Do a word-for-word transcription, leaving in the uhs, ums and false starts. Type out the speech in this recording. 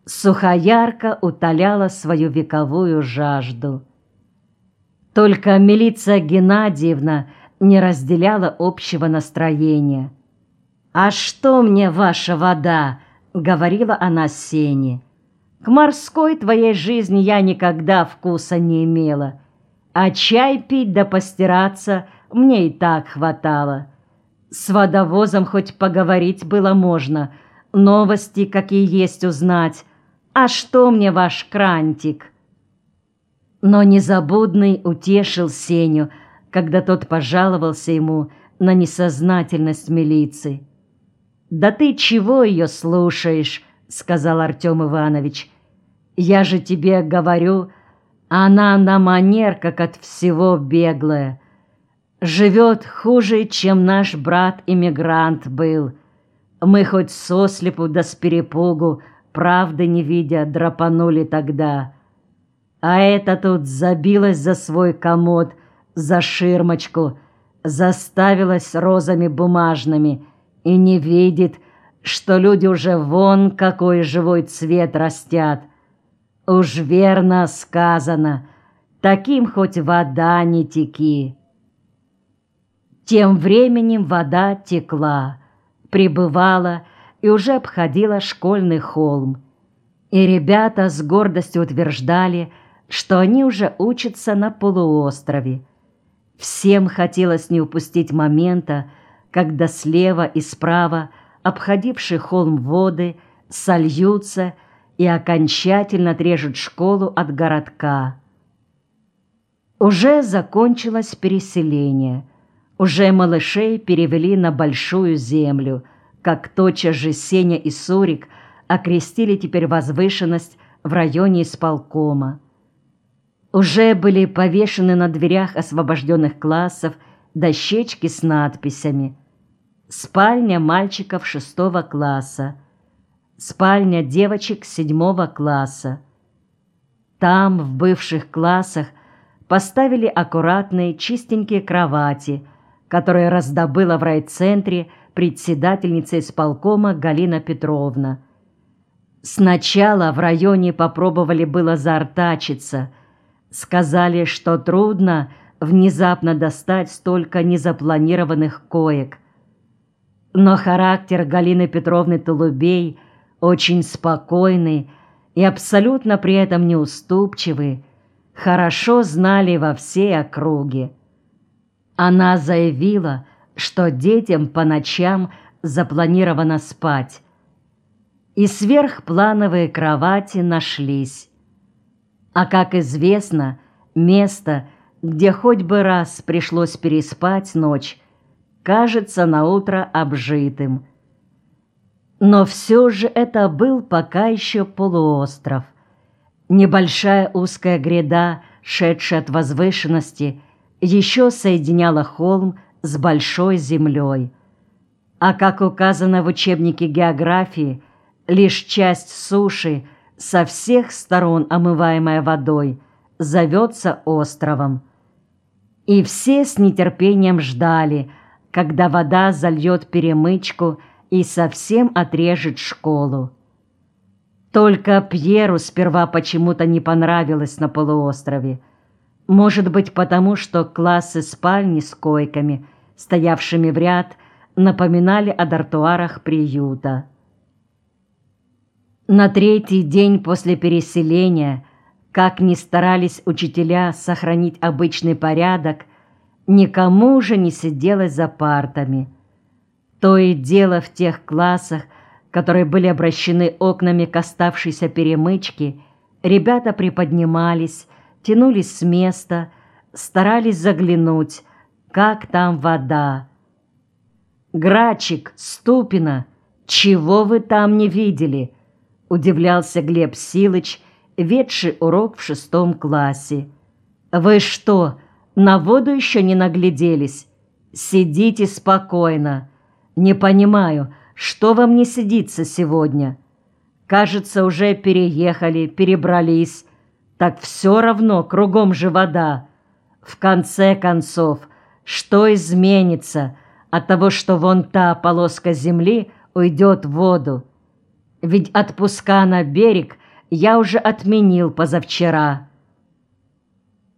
Сухоярка утоляла свою вековую жажду. Только Милиция Геннадьевна не разделяла общего настроения. «А что мне ваша вода?» — говорила она Сене. «К морской твоей жизни я никогда вкуса не имела, а чай пить да постираться мне и так хватало. С водовозом хоть поговорить было можно, новости какие есть узнать. А что мне ваш крантик?» Но Незабудный утешил Сеню, когда тот пожаловался ему на несознательность милиции. «Да ты чего ее слушаешь?» — сказал Артем Иванович. «Я же тебе говорю, она на манер, как от всего беглая. Живет хуже, чем наш брат-иммигрант был. Мы хоть сослепу да с перепугу, правды не видя, драпанули тогда. А эта тут забилась за свой комод, за ширмочку, заставилась розами бумажными и не видит, что люди уже вон какой живой цвет растят. Уж верно сказано, таким хоть вода не теки». Тем временем вода текла, прибывала и уже обходила школьный холм. И ребята с гордостью утверждали, что они уже учатся на полуострове. Всем хотелось не упустить момента, когда слева и справа обходившие холм воды сольются и окончательно отрежут школу от городка. Уже закончилось переселение. Уже малышей перевели на Большую Землю, как тотчас же Сеня и Сурик окрестили теперь возвышенность в районе исполкома. Уже были повешены на дверях освобожденных классов дощечки с надписями: «Спальня мальчиков шестого класса», «Спальня девочек седьмого класса». Там, в бывших классах, поставили аккуратные чистенькие кровати, которые раздобыла в райцентре председательница исполкома Галина Петровна. Сначала в районе попробовали было заортачиться, сказали, что трудно внезапно достать столько незапланированных коек. Но характер Галины Петровны Толубей, очень спокойный и абсолютно при этом неуступчивый, хорошо знали во всей округе. Она заявила, что детям по ночам запланировано спать. И сверхплановые кровати нашлись. А, как известно, место, где хоть бы раз пришлось переспать ночь, кажется наутро обжитым. Но все же это был пока еще полуостров. Небольшая узкая гряда, шедшая от возвышенности, еще соединяла холм с большой землей. А как указано в учебнике географии, лишь часть суши, со всех сторон омываемая водой, зовется островом. И все с нетерпением ждали, когда вода зальет перемычку и совсем отрежет школу. Только Пьеру сперва почему-то не понравилось на полуострове. Может быть, потому что классы спальни с койками, стоявшими в ряд, напоминали о дартуарах приюта. На третий день после переселения, как ни старались учителя сохранить обычный порядок, никому уже не сиделось за партами. То и дело в тех классах, которые были обращены окнами к оставшейся перемычке, ребята приподнимались, тянулись с места, старались заглянуть, как там вода. «Грачик, Ступина, чего вы там не видели?» — удивлялся Глеб Силыч, ведший урок в шестом классе. «Вы что, на воду еще не нагляделись? Сидите спокойно. Не понимаю, что вам не сидится сегодня? Кажется, уже переехали, перебрались. Так все равно, кругом же вода. В конце концов, что изменится от того, что вон та полоска земли уйдет в воду? Ведь отпуска на берег я уже отменил позавчера.